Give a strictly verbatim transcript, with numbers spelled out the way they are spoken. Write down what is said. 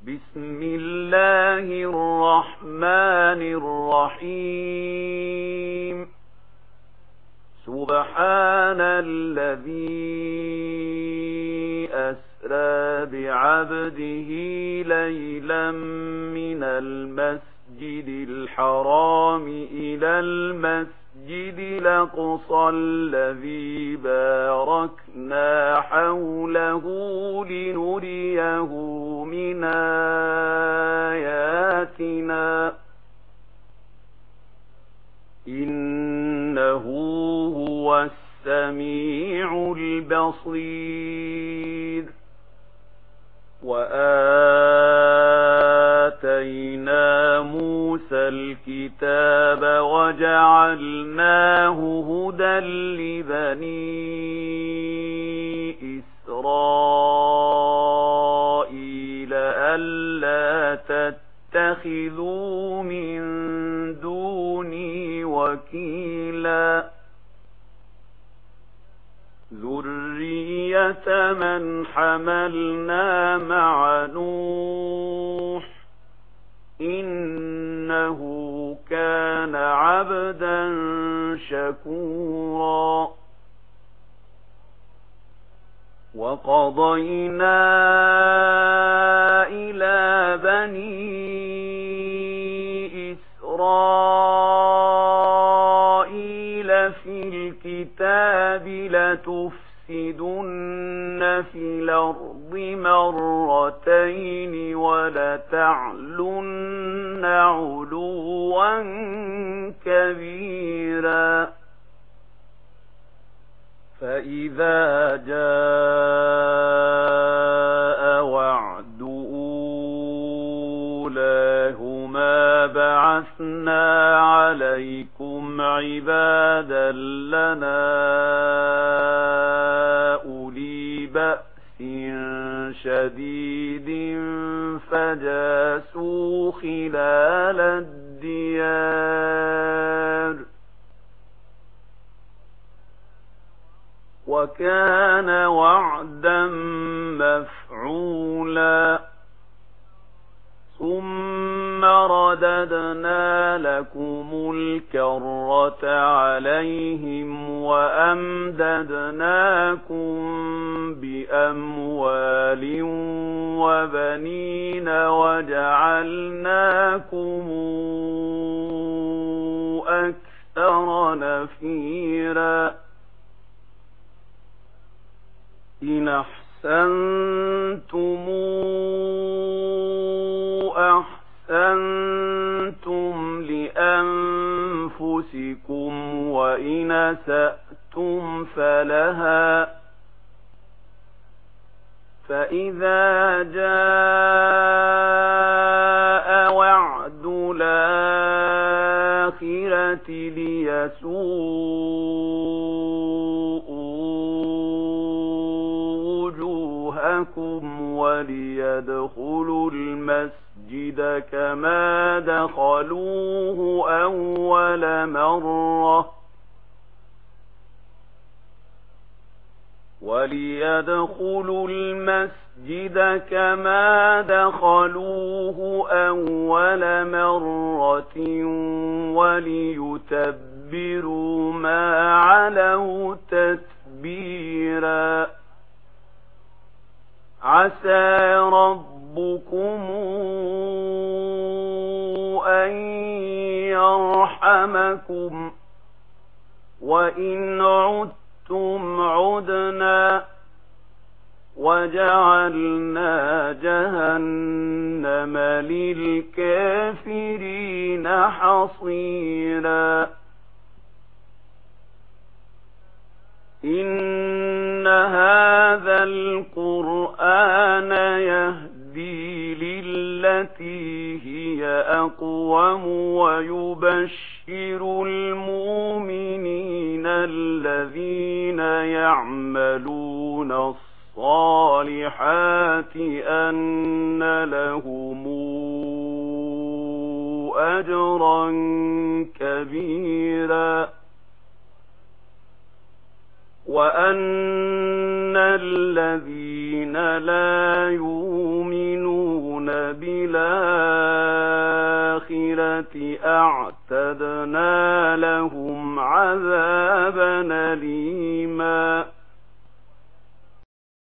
بسم الله الرحمن الرحيم. سبحان الذي أسرى بعبده ليلا من المسجد الحرام إلى المسجد الأقصى الذي باركنا حوله لنريه من آياتنا إنه هو السميع البصير. وآتينا موسى الكتاب وجعلناه هدى لبني إسرائيل ألا تتخذوا من دوني وكيلا ذرية من حملنا مع نوح إنه كان عبدا شكورا. وقضينا إلى بني إسرائيل في الكتاب لتفسدن في الأرض مرتين ولتعلن علوا كبيرا. فإذا جاء وعد أولاهما بعثنا عليكم عبادا لنا أولي بأس شديد فجاسوا خلال الديار وكان وعدا مفعولا. ثم رددنا لكم الكرة عليهم وأمددناكم بأموال وبنين وجعلناكم أكثر نفيرا. إن أحسنتم أحسنتم لأنفسكم وإن أسأتم فلها. فإذا جاء وعد الآخرة ليسوءوا وجوهكم وليدخلوا المسجد كما دخلوه أول مرة وليدخلوا المسجد كما دخلوه أول مرة وليتبروا ما علوا تتبيرا. عسى ربكم أن يرحمكم وإن عدتم عدنا وجعلنا جهنم للكافرين حصيرا. إن هذا القرآن يهدي للتي هي أقوم ويبشر المؤمنين الذين يعملون الصالحات أن لهم أجرا كبيرا وأن الذين لا يؤمنون الآخرة أعتدنا لهم عذابا أليما.